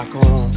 rock on.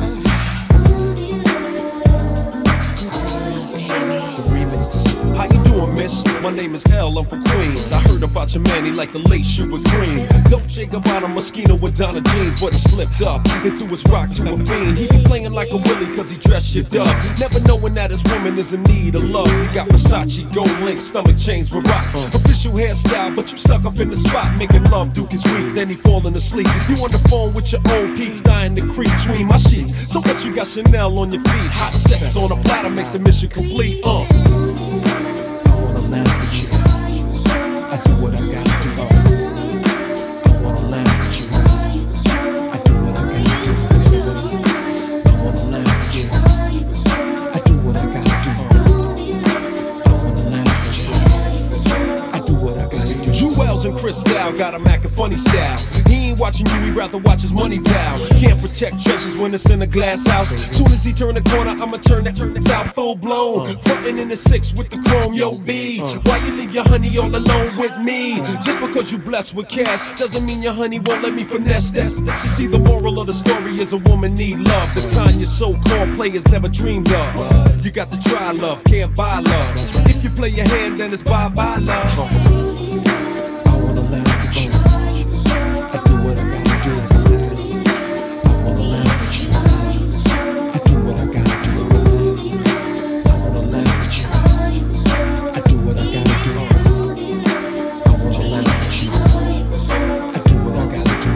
How you doing, miss? My name is L, I'm from Queens. I heard about your man, he like the late shoe with cream. Dolce Gabbana Moschino with Donna jeans, but he slipped up and threw his rock to a fiend. He be playing like a Willie cause he dressed shit up, never knowing that his woman is in need of love. He got Versace, gold link, stomach chains with rock. Official hairstyle, but you stuck up in the spot, making love. Duke is weak, then he falling asleep. You on the phone with your old peeps, dying to creep between my sheets. So what you got Chanel on your feet? Hot sex on a platter makes the mission complete. I wanna laugh with you. I do what I gotta do. I wanna laugh with you. I do what I gotta do. I wanna laugh with you. I do what I gotta do. I wanna laugh with you. I do what I gotta do. Jewels and Cristal got him acting funny style. He ain't watching you, he rather watch his money pal. Can't protect treasures when it's in a glass house. Soon as he turn the corner, I'ma turn that out full blown. Frontin' in the 6 with the chrome, yo B. Why you leave your honey all alone with me? Just because you blessed with cash doesn't mean your honey won't let me finesse that. She see the moral of the story is a woman need love, the kind your so-called players never dreamed of. You got to try love, can't buy love. If you play your hand, then it's bye-bye love. I wanna laugh with you. I do what I gotta do. I wanna laugh with you. I do what I gotta do. I wanna laugh with you. I do what I gotta do. I wanna laugh with you. I do what I gotta do.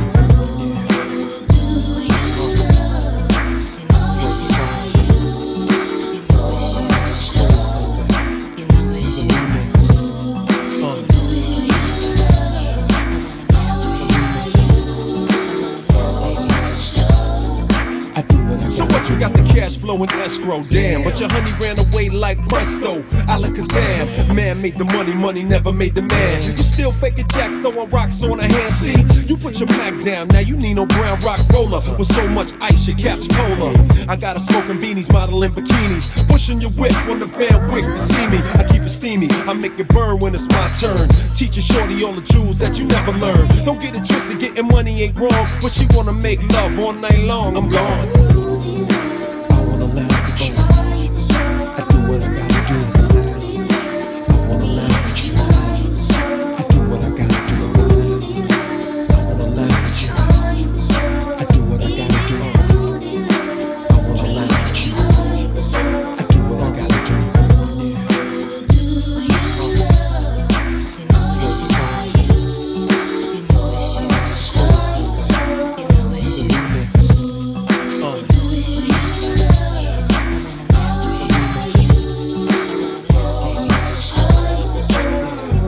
So what, you got the cash flow in escrow, damn. But your honey ran away like Presto, Alakazam. Man made the money, money never made the man. You still faking jacks, throwing rocks on a hand. See, you put your Mac down, now you need no brown rock roller. With so much ice, your cap's polar. I got her smoking beanies, modeling bikinis. Pushing your whip on the Van Wick to see me. I keep it steamy, I make it burn when it's my turn. Teaching shorty all the jewels that you never learned. Don't get it twisted, getting money ain't wrong. But she wanna make love all night long, I'm gone. I wanna laugh with you. I do what I gotta do. I wanna laugh with you. I do what I gotta do. I wanna laugh with you. I do what I gotta do. I wanna laugh with you. I do what I gotta do.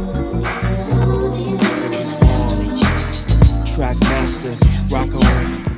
Track masters, rock on.